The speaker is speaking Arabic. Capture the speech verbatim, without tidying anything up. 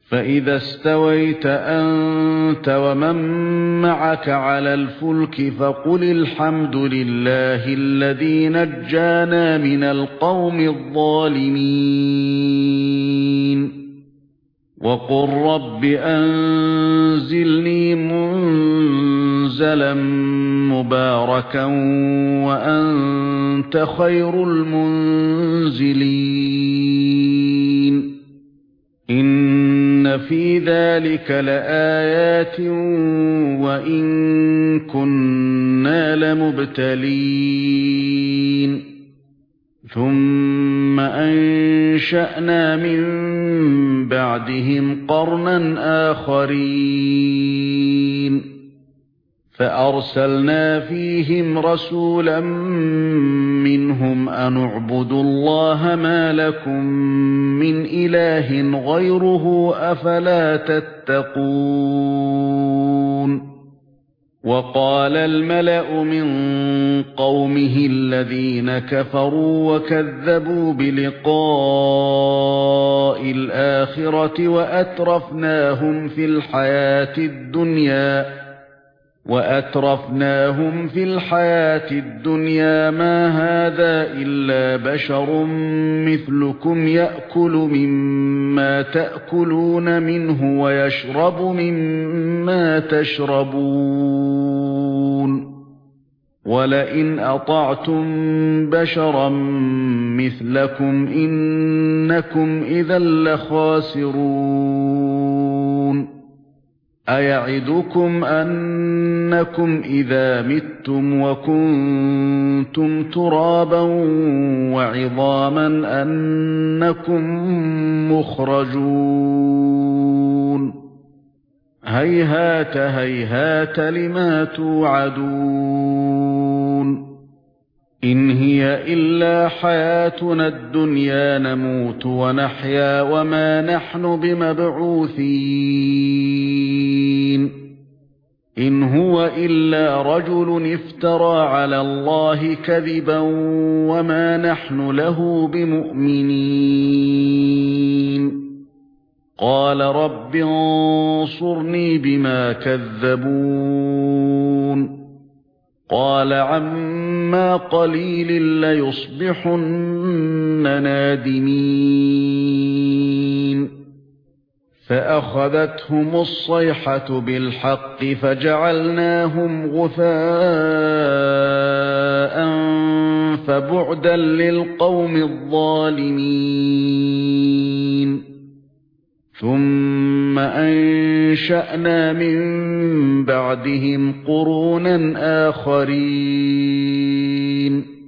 فَإِذَا اسْتَوَيْتَ أَنْتَ وَمَن مَّعَكَ عَلَى الْفُلْكِ فَقُلِ الْحَمْدُ لِلَّهِ الَّذِي نَجَّانَا مِنَ الْقَوْمِ الظَّالِمِينَ وَقُل رَّبِّ أَنزِلْنِي مُنزَلًا مُبَارَكًا وَأَنتَ خَيْرُ الْمُنزِلِينَ إِنَّ فِي ذَلِكَ لَآيَاتٍ وَإِن كُنَّا لَمُبْتَلِينَ ثُمَّ أَنشَأْنَا مِن بَعْدِهِمْ قَرْنًا آخَرِينَ فَأَرْسَلْنَا فِيهِمْ رَسُولًا مِّنْهُمْ أَنِ اعْبُدُوا اللَّهَ مَا لَكُمْ مِنْ إِلَٰهٍ غَيْرُهُ أَفَلَا تَتَّقُونَ وَقَالَ الْمَلَأُ مِنْ قَوْمِهِ الَّذِينَ كَفَرُوا وَكَذَّبُوا بِلِقَاءِ الْآخِرَةِ وَأَتْرَفْنَاهُمْ فِي الْحَيَاةِ الدُّنْيَا وَأَتْرَفْنَاهُمْ فِي الْحَيَاةِ الدُّنْيَا مَا هَذَا إِلَّا بَشَرٌ مِثْلُكُمْ يَأْكُلُ مِمَّا تَأْكُلُونَ مِنْهُ وَيَشْرَبُ مِمَّا تَشْرَبُونَ وَلَئِنْ أَطَعْتُمْ بَشَرًا مِثْلَكُمْ إِنَّكُمْ إِذًا لَخَاسِرُونَ أَيَعِدُكُمْ أَنَّكُمْ إِذَا مِتُّمْ وَكُنتُمْ تُرَابًا وَعِظَامًا أَنَّكُمْ مُخْرَجُونَ هَيْهَاتَ هَيْهَاتَ لِمَا تُوعَدُونَ إِنْ هِيَ إِلَّا حَيَاتُنَا الدُّنْيَا نَمُوتُ وَنَحْيَا وَمَا نَحْنُ بِمَبْعُوثِينَ إِنْ هُوَ إِلَّا رَجُلٌ افْتَرَى عَلَى اللَّهِ كَذِبًا وَمَا نَحْنُ لَهُ بِمُؤْمِنِينَ قَالَ رَبِّ انصُرْنِي بِمَا كَذَّبُونِ قَالَ عَمَّا قَلِيلٍ لَّيُصْبِحُنَّ نَادِمِينَ فَأَخَذَتْهُمُ الصَّيْحَةُ بِالْحَقِّ فَجَعَلْنَاهُمْ غُثَاءً فَبُعْدًا لِّلْقَوْمِ الظَّالِمِينَ ثُمَّ أَنشَأْنَا مِن بَعْدِهِمْ قُرُونًا آخَرِينَ